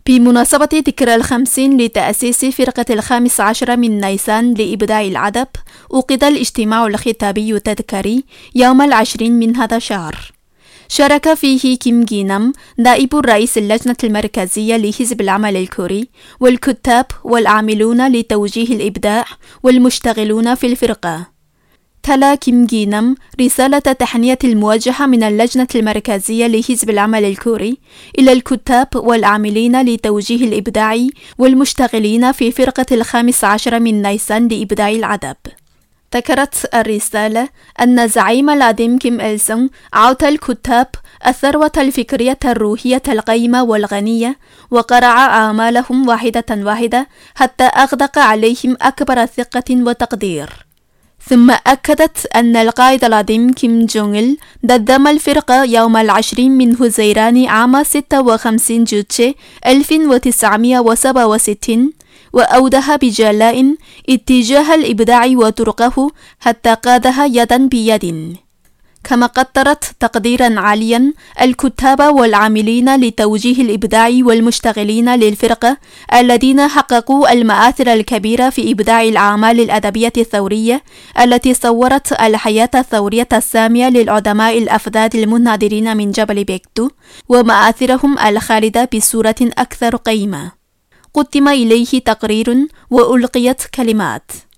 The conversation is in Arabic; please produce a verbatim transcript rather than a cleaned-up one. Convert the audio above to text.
بمناسبة ذكرى الخمسين لتأسيس فرقة الخامس عشر من نيسان لإبداع العدب، عقد الاجتماع الختامي التذكاري يوم العشرين من هذا الشهر. شارك فيه كيم جي نام نائب رئيس اللجنة المركزية لحزب العمل الكوري، والكتاب والعاملون لتوجيه الإبداع والمشتغلون في الفرقة. تلا كيم جي نام رسالة تحنية الموجهة من اللجنة المركزية لحزب العمل الكوري إلى الكتاب والعاملين لتوجيه الإبداع والمشتغلين في فرقة الخامس عشر من نيسان لإبداع العدب. ذكرت الرسالة أن زعيم العظيم كيم إل سونغ أعطى الكتاب الثروة الفكرية الروحية القيمة والغنية، وقرع أعمالهم واحدة واحدة حتى أغدق عليهم أكبر ثقة وتقدير. ثم أكدت أن القائد العظيم كيم جونغ إل ددم الفرقة يوم العشرين من حزيران عام ستة وخمسين جوتشي ألف وتسعمائة وسبعة وستين، وأوضح بجلاء اتجاه الإبداع وطرقه حتى قادها يدا بيد. كما قدرت تقديرا عاليا الكتاب والعاملين لتوجيه الإبداع والمشتغلين للفرقة الذين حققوا المآثر الكبيرة في إبداع الأعمال الأدبية الثورية التي صورت الحياة الثورية السامية للعظماء الأفذاذ المناضلين من جبل بيكتو، ومآثرهم الخالدة بصورة أكثر قيمة. قدم إليه تقرير وألقيت كلمات.